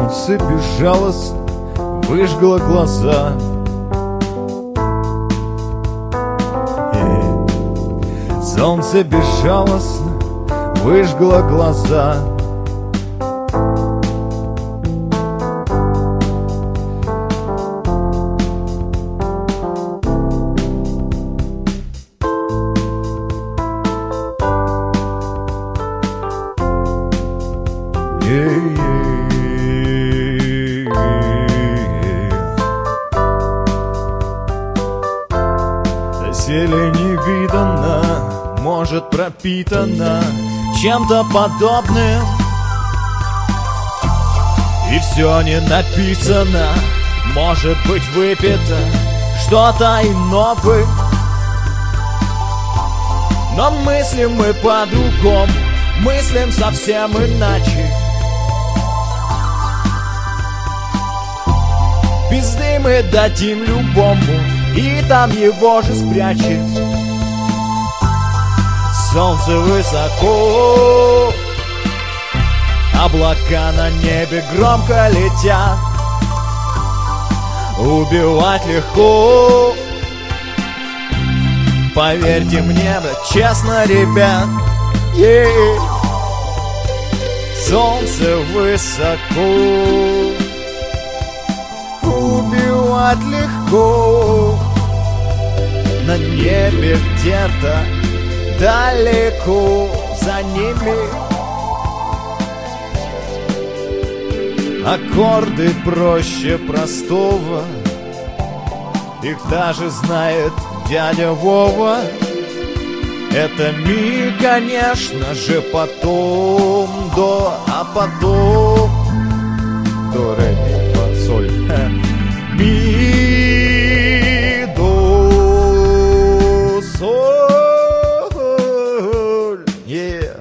Солнце безжалостно выжгло глаза. Солнце безжалостно выжгло глаза. Доселе невиданно, может, пропитана чем-то подобным, и все не написано, может быть выпито что-то иное. Но мыслим мы по-другому, мыслим совсем иначе. Пизды мы дадим любому, и там его же спрячем. Солнце высоко, облака на небе громко летят. Убивать легко, поверьте мне, честно, ребят. Солнце высоко, убивать легко. На небе где-то далеко за ними аккорды проще простого, их даже знает дядя Вова. Это ми, конечно же, потом до, а потом до, ре, ми, фа, соль, ми, до, соль, yeah.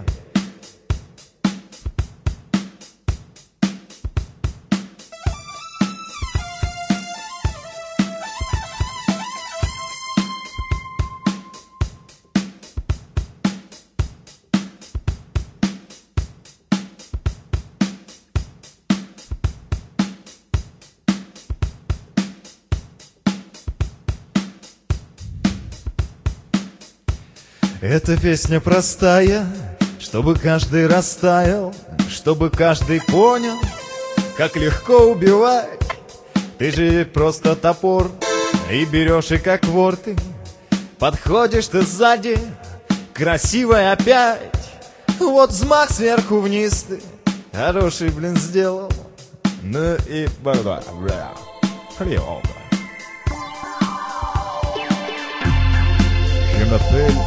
Эта песня простая, чтобы каждый растаял, чтобы каждый понял, как легко убивать. Ты же просто топор, и берешь, и как вор ты. Подходишь ты сзади, красивая опять. Вот взмах сверху вниз ты, хороший, блин, сделал. Ну и бла-бла-бла, хлеба. Хемапель.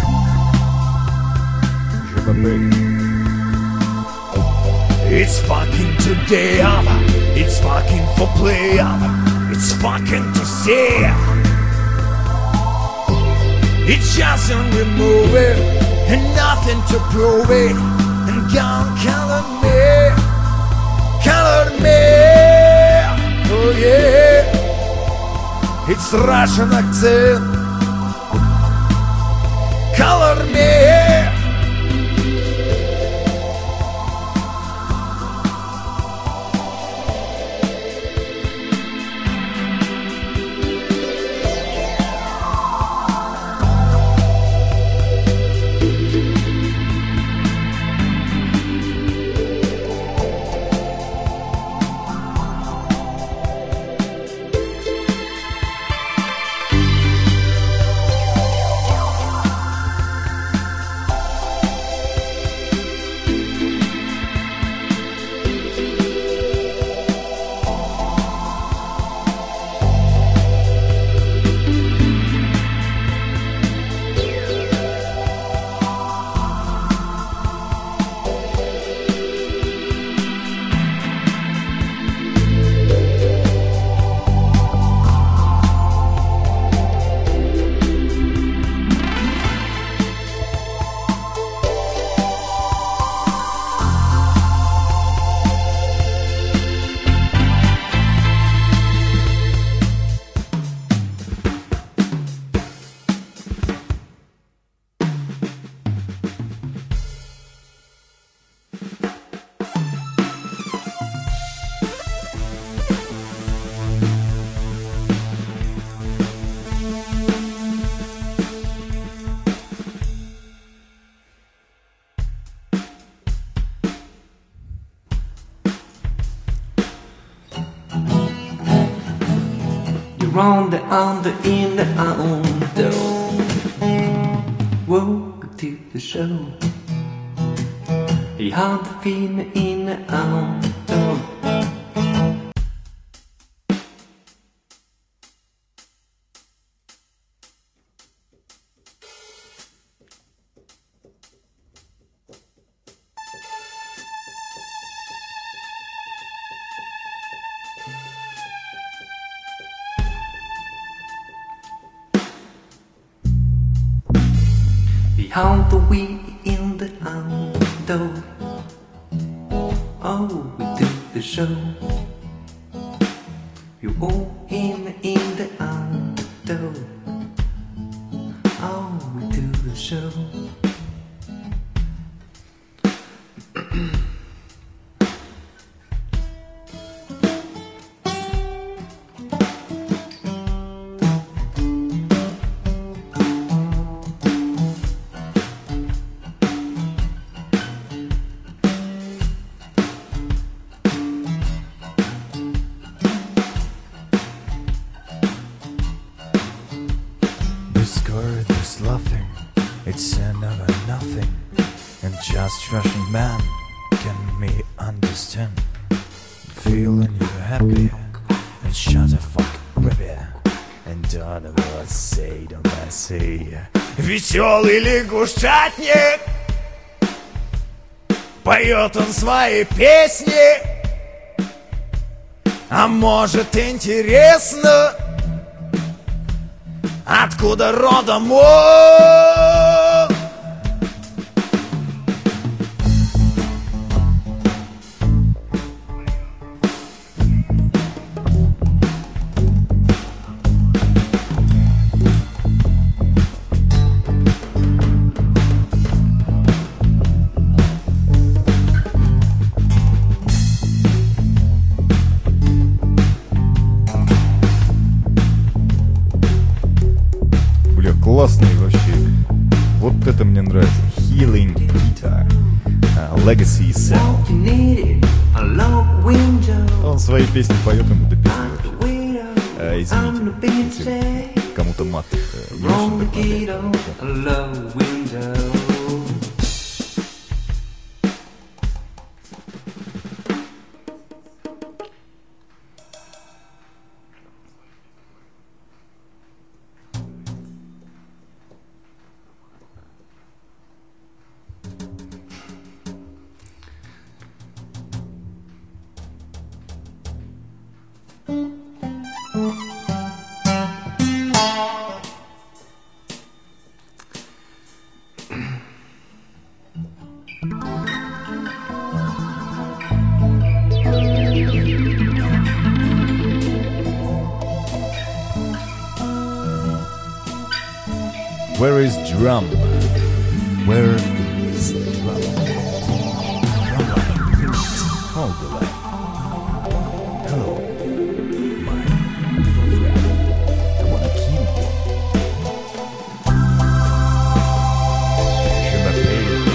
It's fucking today, it's fucking for play, it's fucking to see. It's just a remove it, and nothing to prove it. And God color me, oh yeah. It's Russian accent, color me. on the in the outdoor. Welcome to the show. Behind the feeling in the outdoor. Behind the wheel in the outdoor. Oh, we do the show. You all in the outdoor. Oh, we do the show. This laughing, it's another nothing, and just rushing man can me understand. Feeling you happy, and shut the fuck baby, and don't ever say, don't ever say. Веселый лягушатник, поет он свои песни, а может интересно, откуда родом он? Классный вообще. Вот это мне нравится. Healing Guitar. Legacy Sound. Он свои песни поет, ему до песни вообще. Извините, если кому-то мат не очень так. Where is drum? Where is drum? Drumline, please hold the line. Hello, my little friend. I wanna kill you. Should I pay you?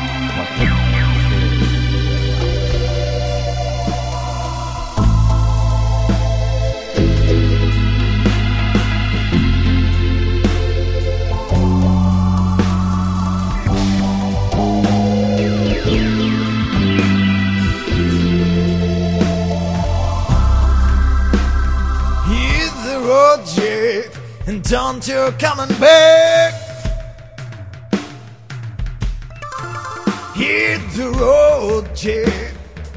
And don't you coming back. Hit the road, Jack.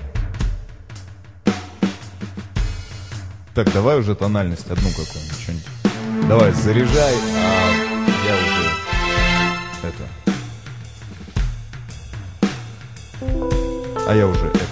Так, давай уже тональность одну какую-нибудь, что-нибудь. Давай, заряжай, а я уже это. А я уже это.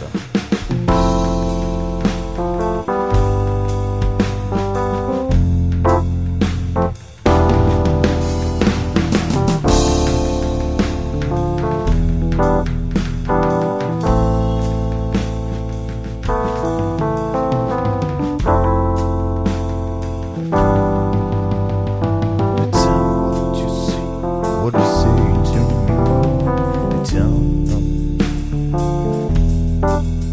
What you say to me, I don't know.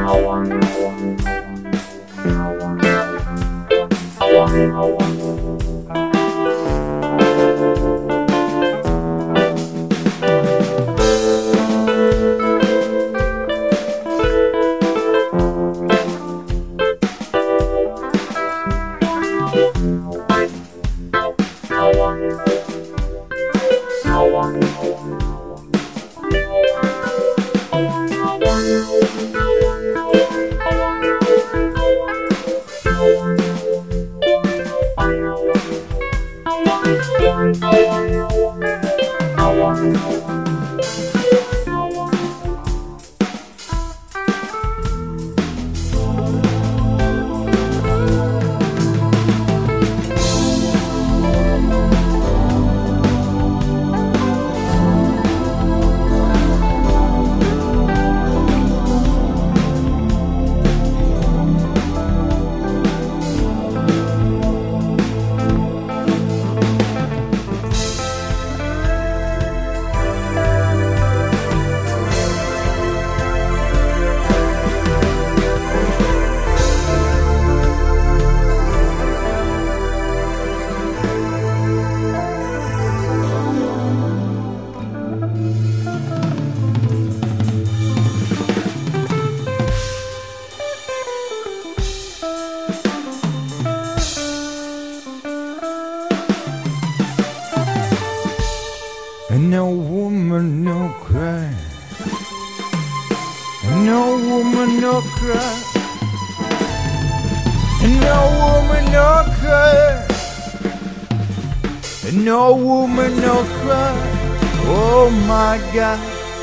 No woman, no cry. No woman, no cry. No woman, no cry. No woman, no cry. Oh my God.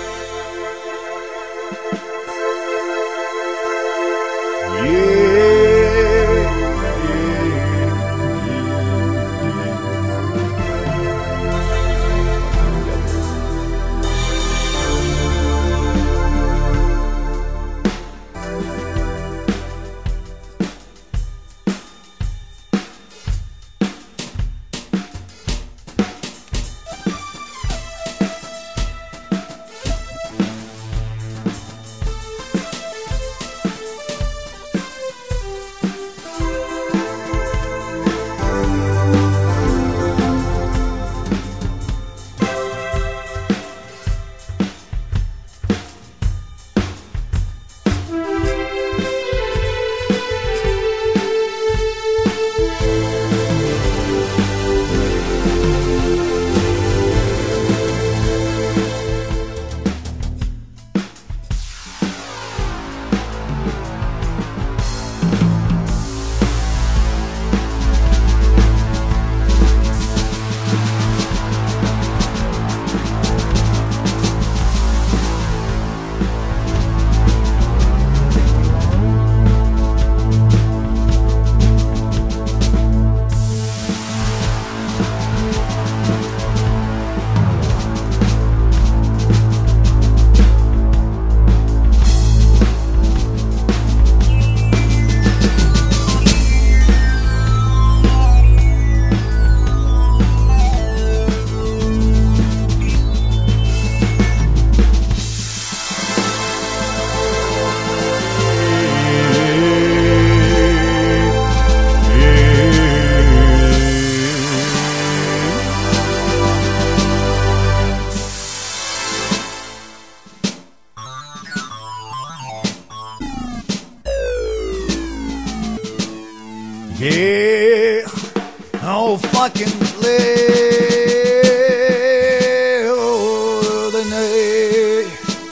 Yeah, oh fucking the night.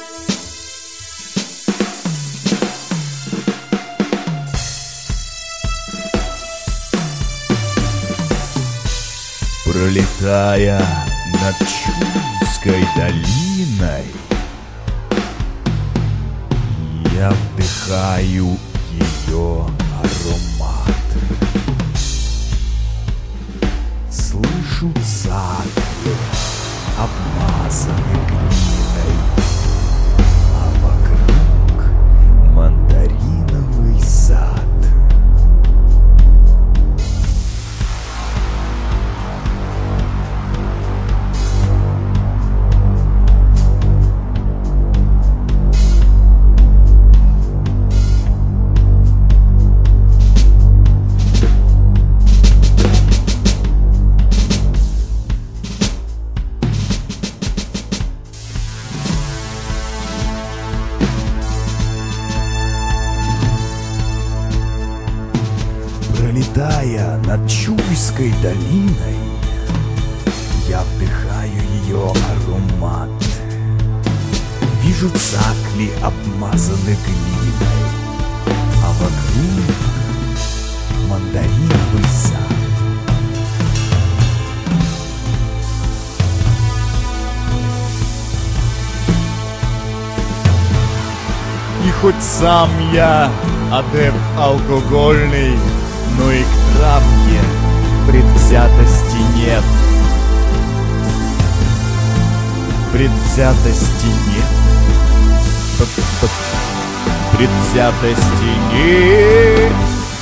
Пролетая над Чудской долиной, я вдыхаю ее аромат. Слышу цапли, обмазаны глиной, а вокруг мандариновый сад. Пролетая над Чуйской долиной, я вдыхаю ее аромат. Вижу цакли, обмазаны глиной, а вокруг мандариновый сад. И хоть сам я адепт алкогольный, но и к травке предвзятости нет. Предвзятости нет. Предвзятости нет.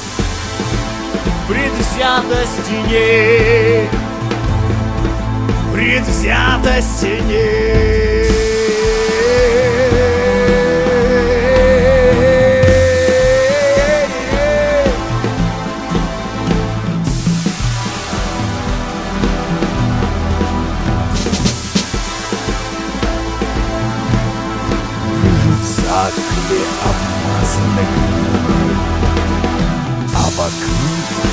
Предвзятости нет. Предвзятости нет. Цакли обмазаны глиной, а вокруг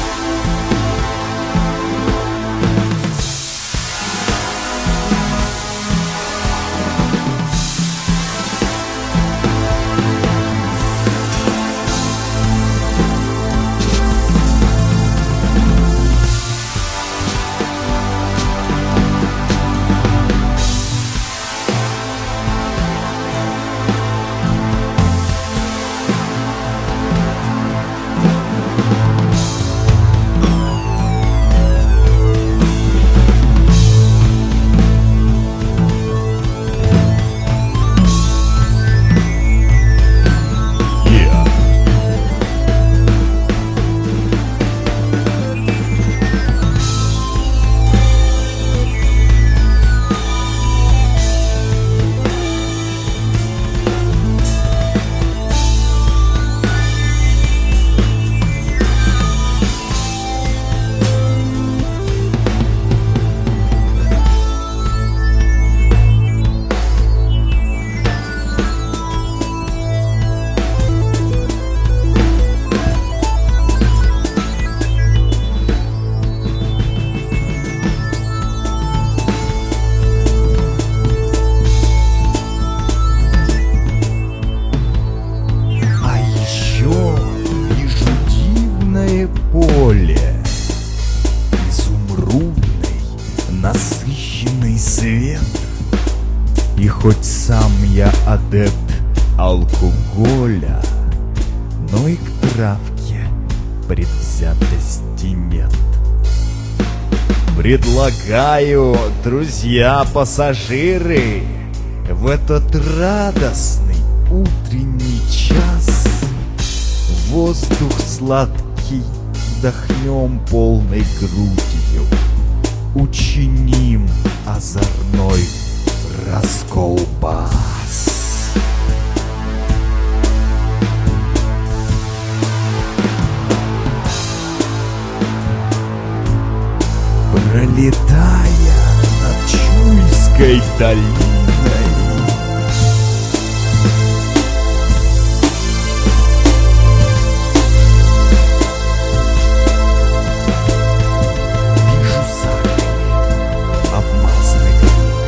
поле, изумрудный, насыщенный свет. И хоть сам я адепт алкоголя, но и к травке предвзятости нет. Предлагаю, друзья-пассажиры, в этот радостный утренний час воздух сладкий вдохнем полной грудью, учиним озорной расколбас. Пролетая над Чуйской долиной, вижу сакли, обмазанные глиной.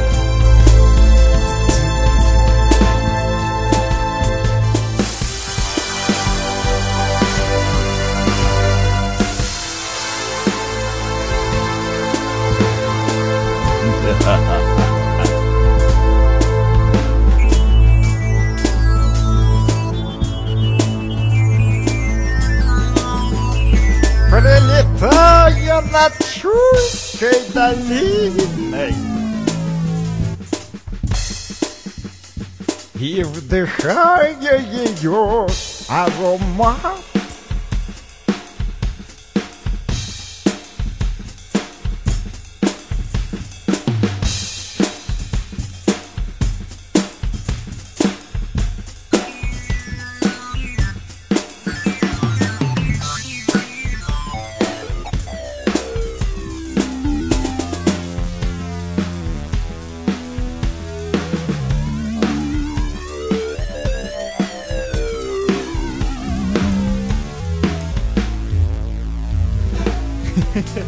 Пролетая над Чуйской долиной и вдыхая ее аромат,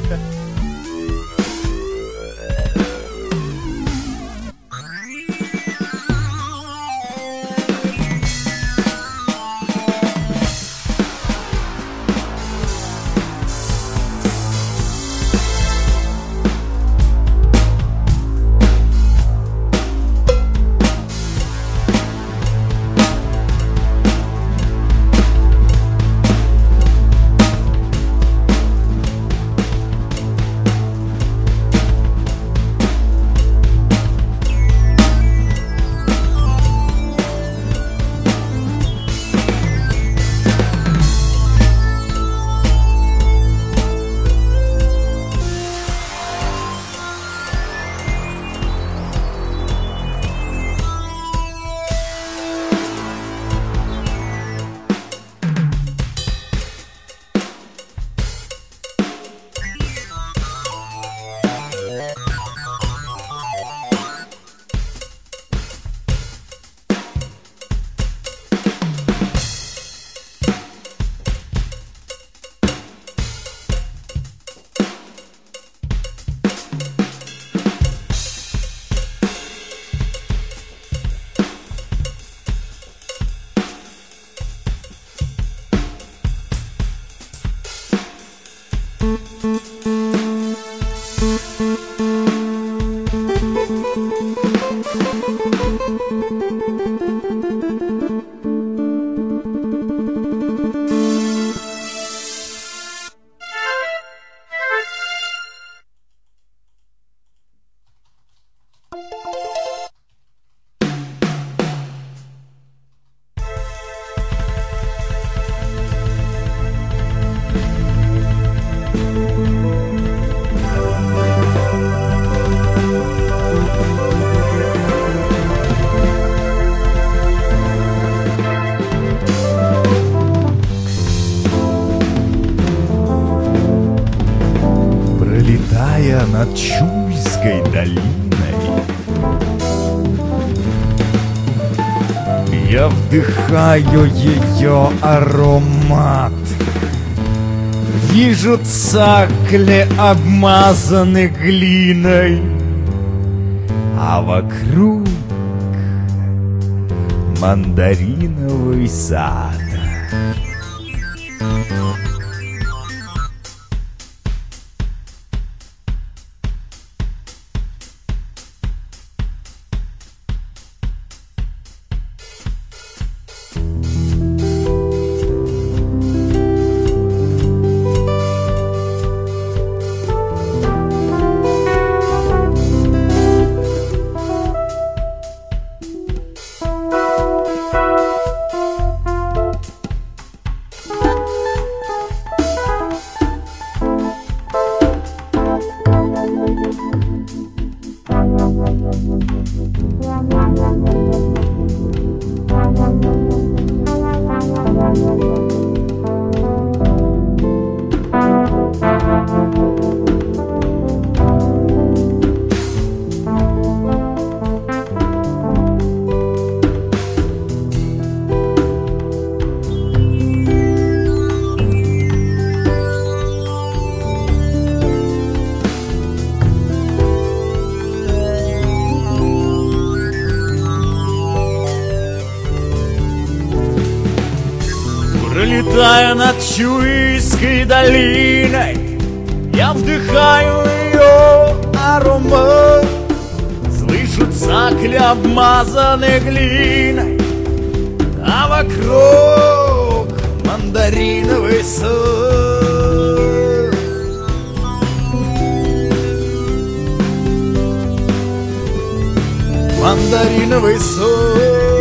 Пролетая над Чуйской долиной, я вдыхаю ее аромат. Вижу цакли, обмазаны глиной, а вокруг мандариновый сад. Пролетая над Чуйской долиной, я вдыхаю ее аромат. Слышу цакли, обмазаны глиной, а вокруг мандариновый сад. Мандариновый сад.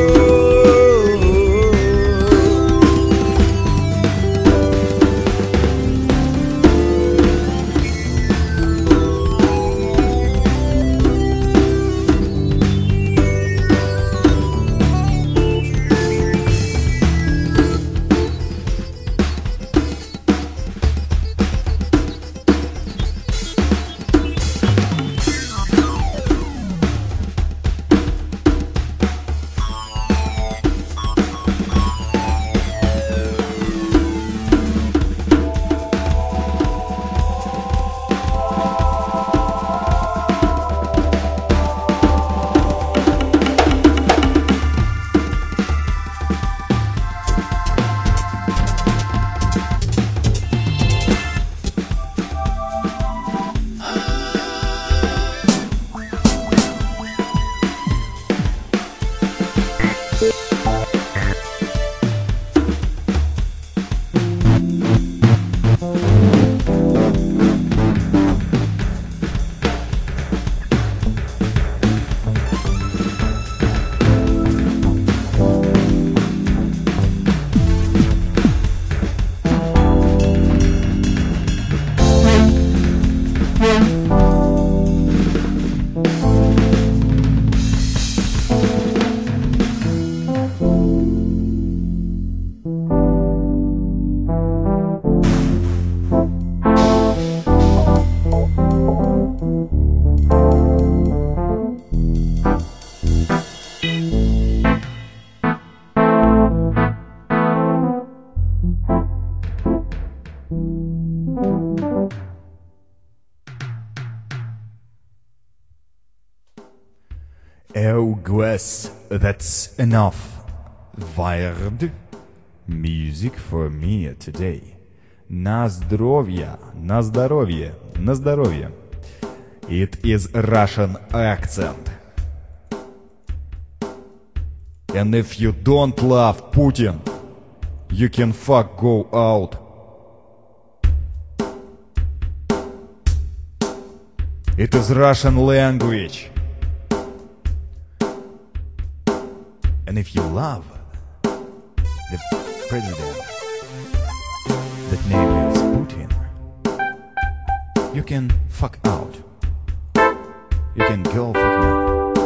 Oh, guess that's enough. Weird music for me today. На здоровье, на здоровье, на здоровье. It is Russian accent. And if you don't love Putin, you can fuck go out. It is Russian language. And if you love the president that name is Putin, you can fuck out. You can go fuck now.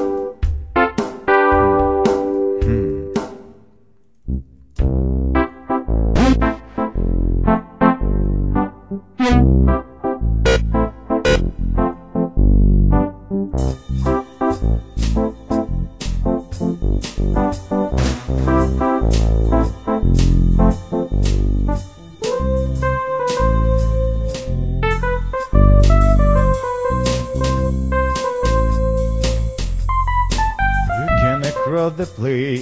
Across the play.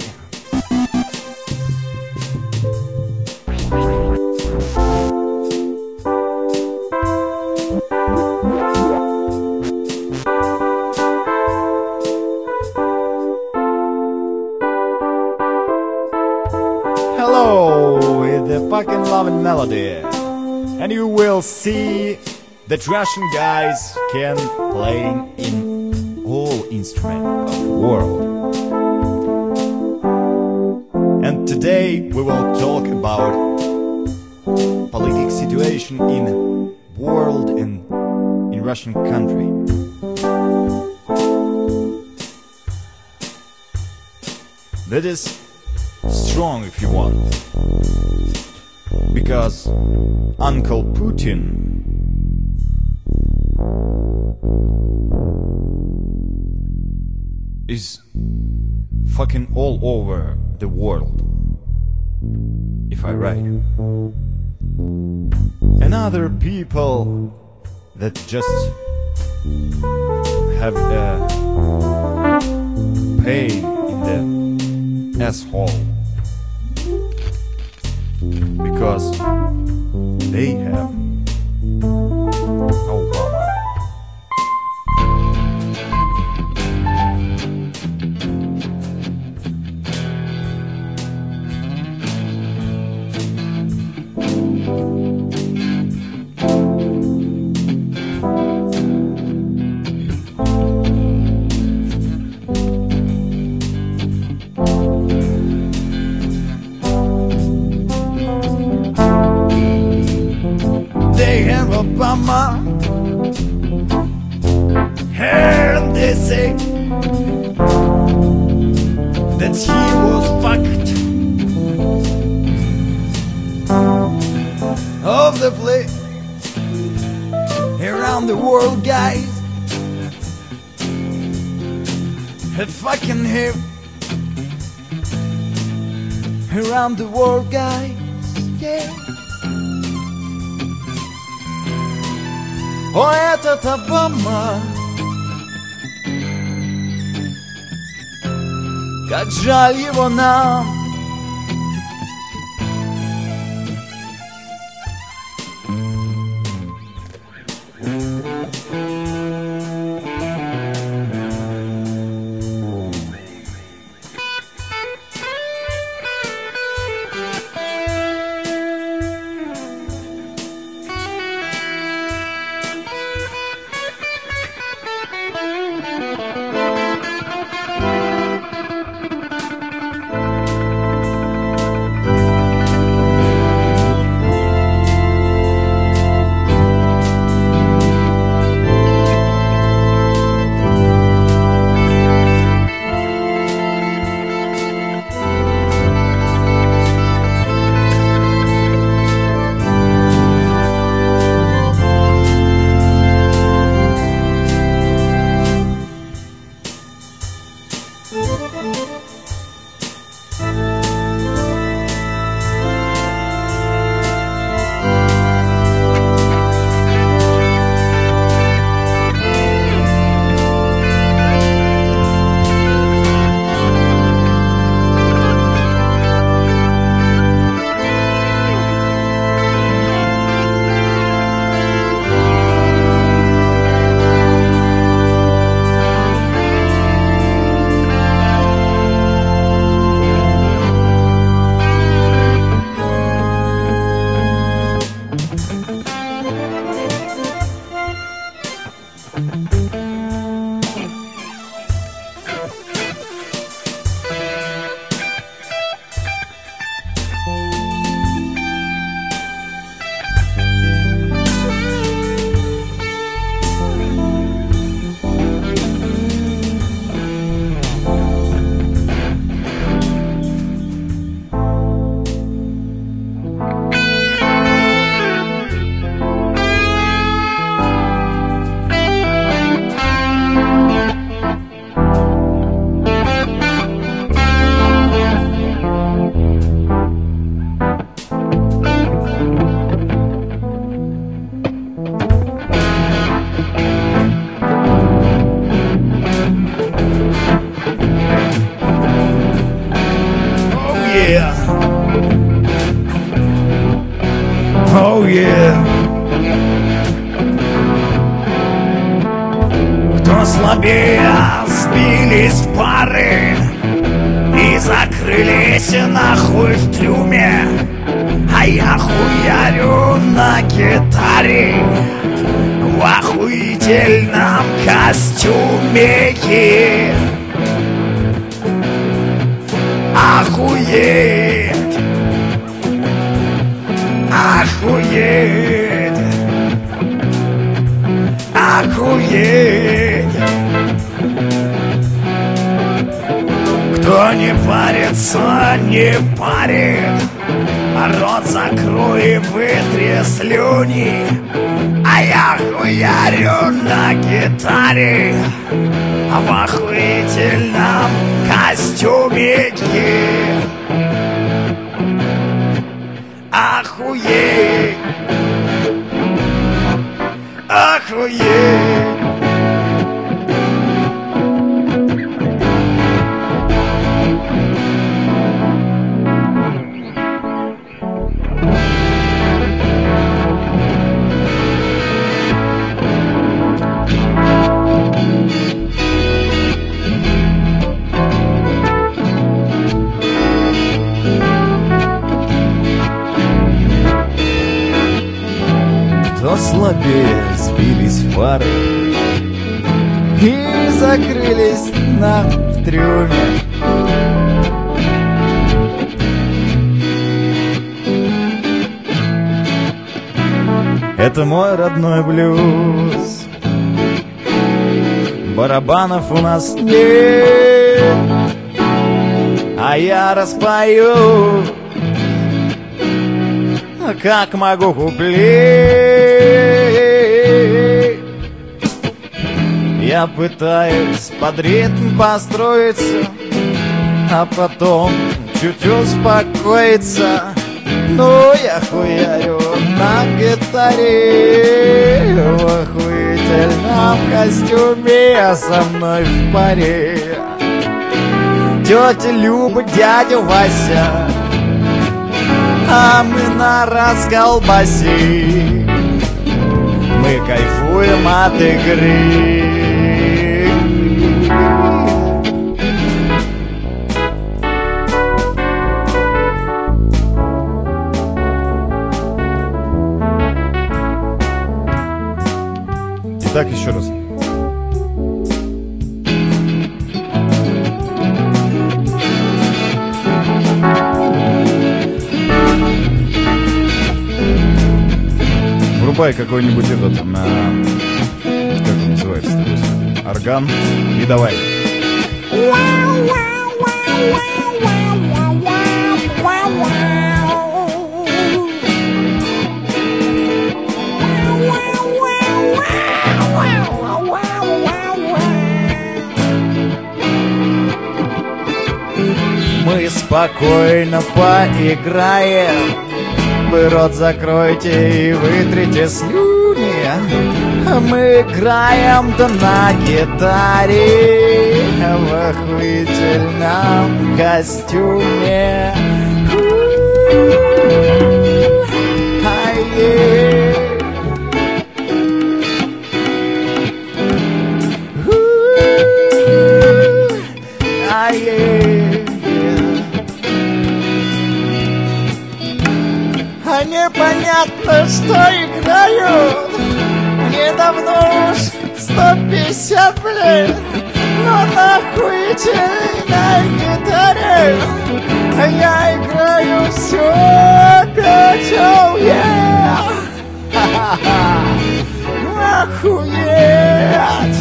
Hello, with the fucking loving melody, and you will see that Russian guys can play in all instruments of the world. And today we will talk about political situation in world and in Russian country. That is strong if you want, because Uncle Putin is fucking all over the world, if I right. And other people that just have a pain in the asshole because they have Obama. They have Obama, and they say that he was fucked of the place around the world, guys. Have fucking him around the world, guys. Yeah. О, этот Обама, как жаль его нам. Oh yeah. Кто слабее, сбились в пары и закрылись нахуй в трюме, а я хуярю на гитаре в охуительном костюме. Охуеть! Охуеть! Охуеть! Кто не парится, не парит, рот закрой и вытри слюни, а я хуярю на гитаре в охуительном костюме. Охуеть! Охуеть! Кто слабее, сбились в пары и закрылись в трюме. Это мой родной блюз. Барабанов у нас нет, а я распою, как могу, куплет. Я пытаюсь под ритм построиться, а потом чуть успокоиться. Но я хуярю на гитаре в охуительном костюме, а со мной в паре тетя Люба, дядя Вася, а мы на расколбасе, мы кайфуем от игры. Итак, еще раз. Врубай какой-нибудь этот, как он называется, орган, и давай. Мы спокойно поиграем, вы рот закройте и вытрите слюни. Мы играем-то на гитаре в охуительном костюме. Непонятно, что играют. Мне давно уж 150 лет, но на охуительной гитаре я играю все опять. Oh yeah! Охуеть!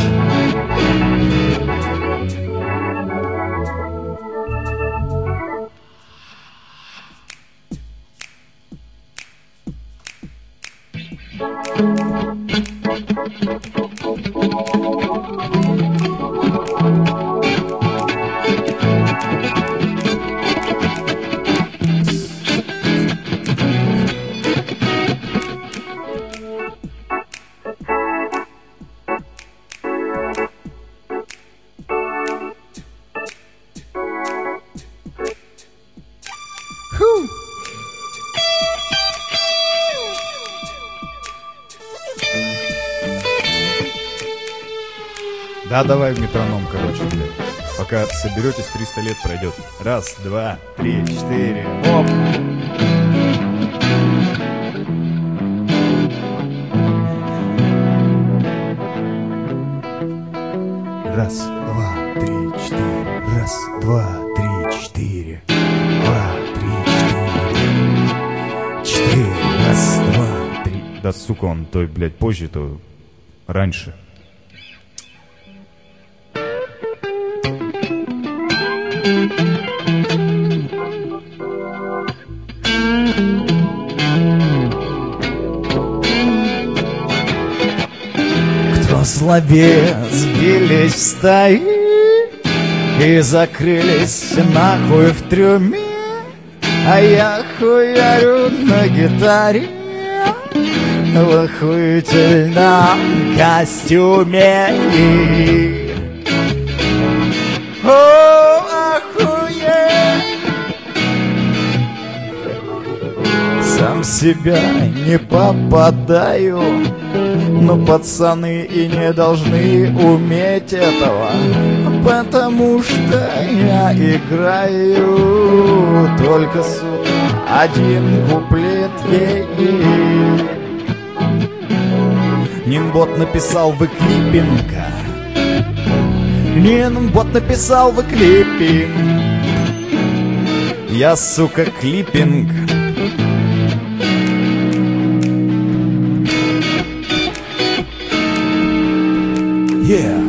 Да, давай в метроном, короче, блядь. Пока соберетесь, 300 лет пройдет. Раз, два, три, четыре. Оп! Раз, два, три, четыре. Раз, два, три, четыре. Два, три, четыре. Четыре. Раз, два, три. Да, сука, он то, блядь, позже, то раньше. Кто слабее, сбились в стаи и закрылись нахуй в трюме, а я хуярю на гитаре в охуительном костюме. О, охуеть! Сам себя не попадаю, но пацаны и не должны уметь этого, потому что я играю только, сука, один куплет ей. Нимбот написал в клиппинга. Нимбот написал в клиппинг. Я, сука, клиппинг. Yeah.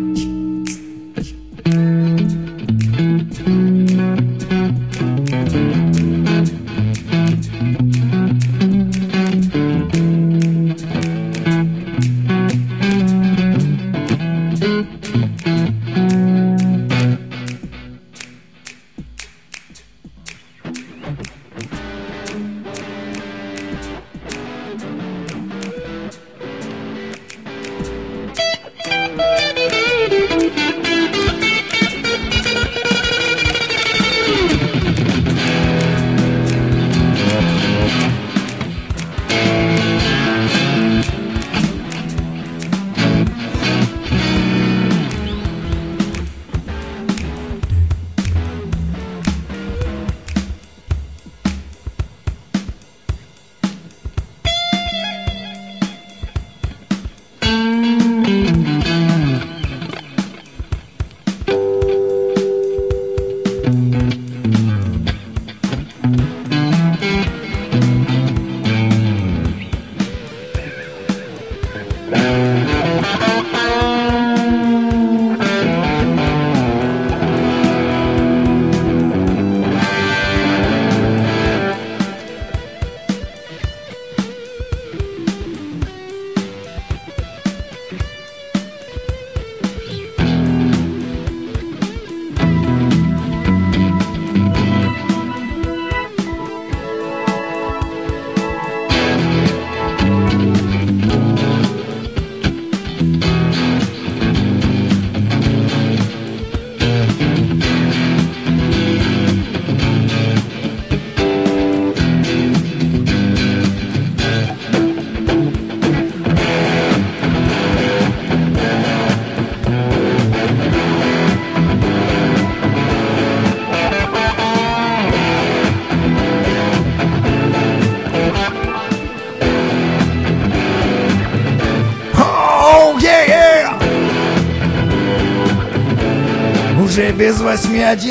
Уже без 8:11,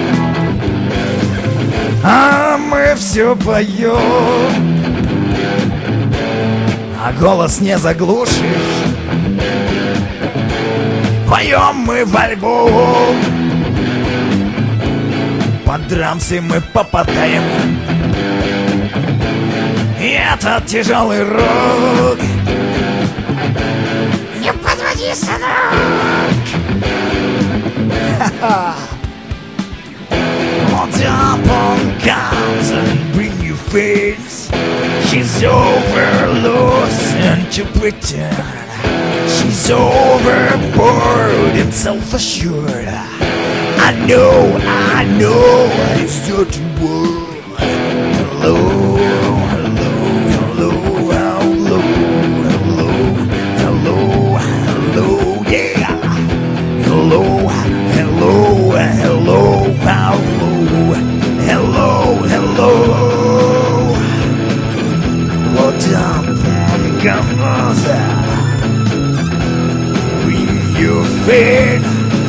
а мы все поем, а голос не заглушишь. Поем мы в альбом, под драмсы мы попадаем, и этот тяжелый рок. Не подводи, сынок. On top on comes and bring you face. She's overlooked and to pretend. She's overboard and self-assured. I know, it's dirty world. Hello, hello, hello, hello, hello, hello, hello, yeah. Ганоса. When you fade,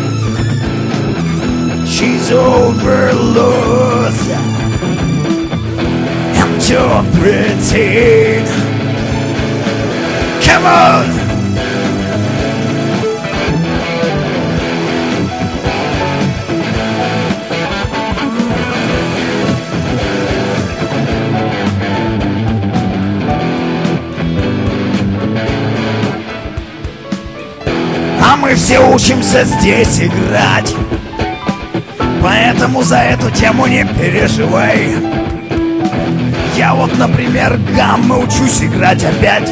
she's overlost and to pretend. Come on! А мы все учимся здесь играть, поэтому за эту тему не переживай. Я вот, например, гаммы учусь играть опять.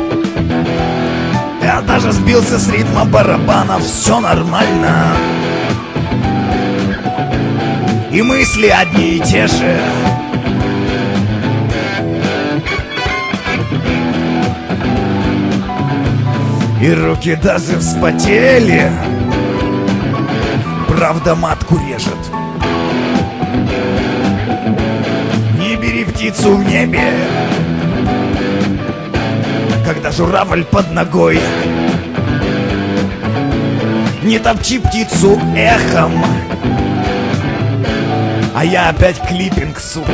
Я даже сбился с ритма барабанов, все нормально. И мысли одни и те же. И руки даже вспотели. Правда, матку режет. Не бери птицу в небе, когда журавль под ногой. Не топчи птицу эхом, а я опять клиппингсу.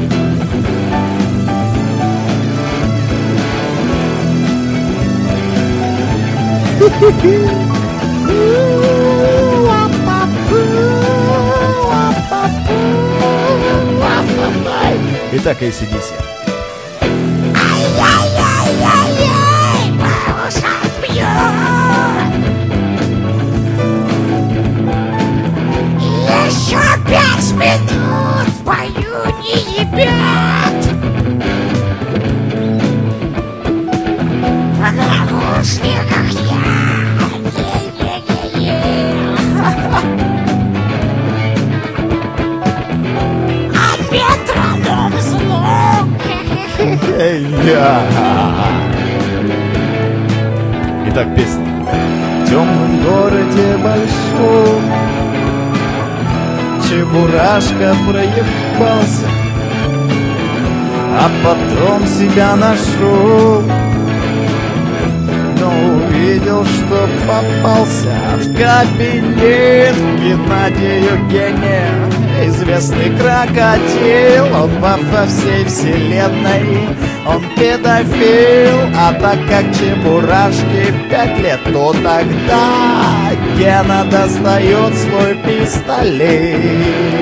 Итак, AC/DC. Ай-яй-яй-яй-яй, по ушам бьет. Еще 5 минут в бою не ебят. В наушниках я. А метроном злом. Итак, песня. В темном городе большом Чебурашка проебался, а потом себя нашел. Но увидел, что попался в кабинет Геннадия Евгения. Известный крокодил, он во всей вселенной, он педофил. А так как Чебурашке 5 лет, то тогда Гена достает свой пистолет.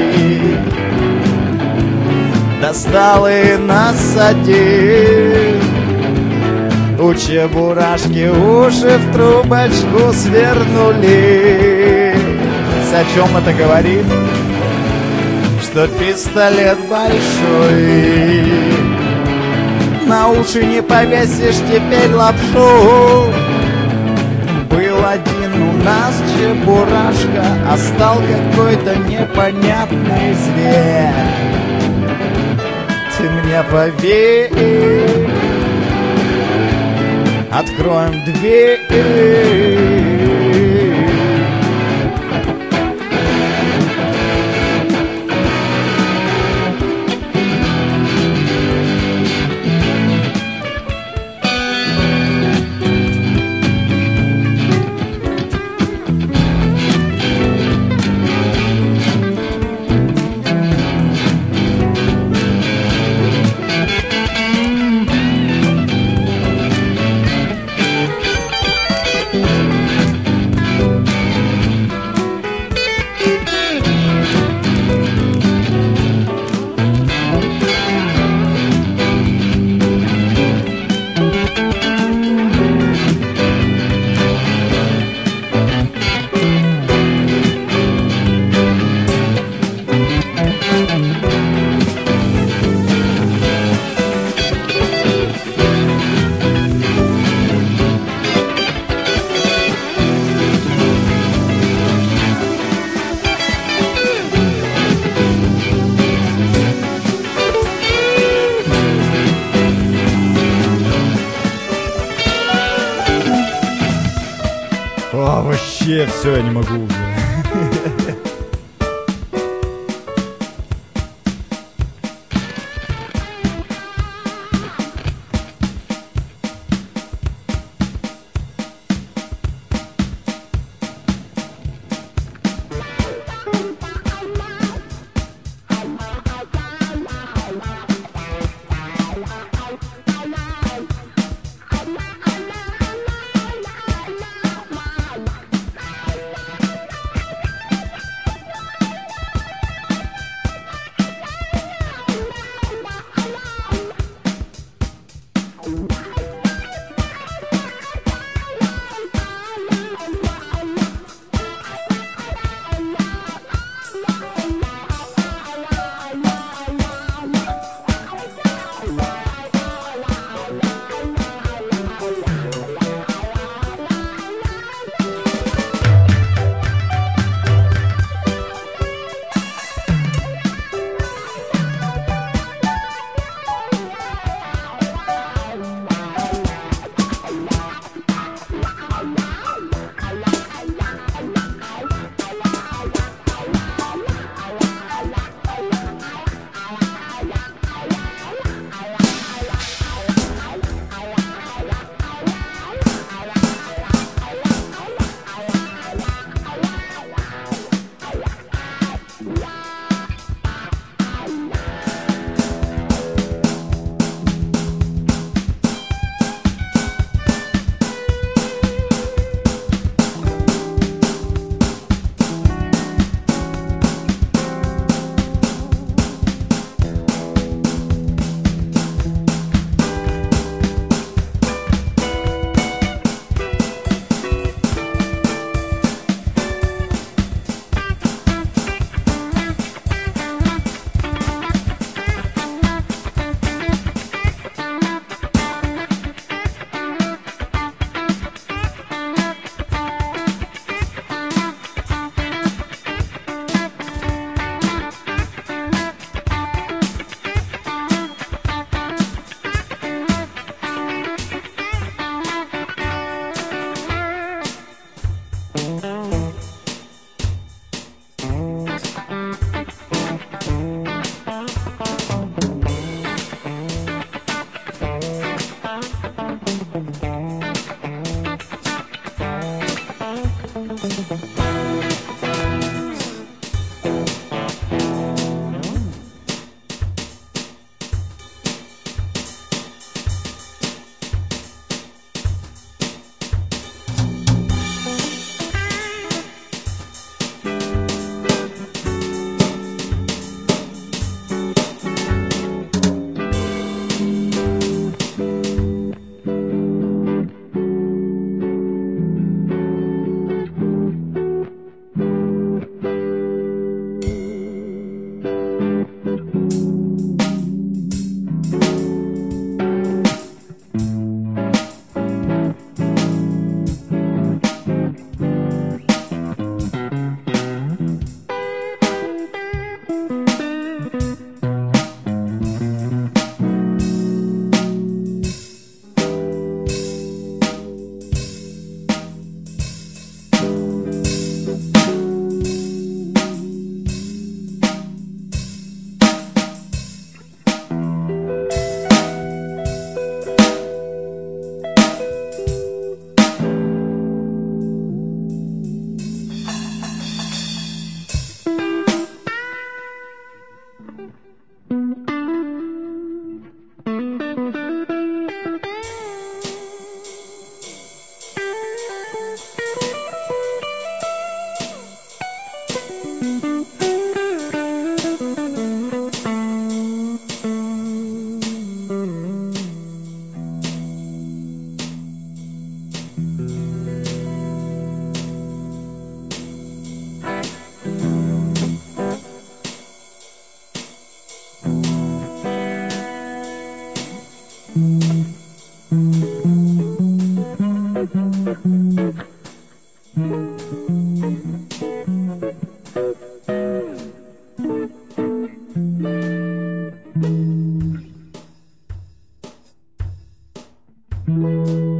Достал и насадил. У Чебурашки уши в трубочку свернули. О чем это говорит? Что пистолет большой, на уши не повесишь теперь лапшу. Был один у нас Чебурашка, а стал какой-то непонятный зверь. Ты мне поверь, откроем дверь. Вообще все, я не могу уже. Thank you.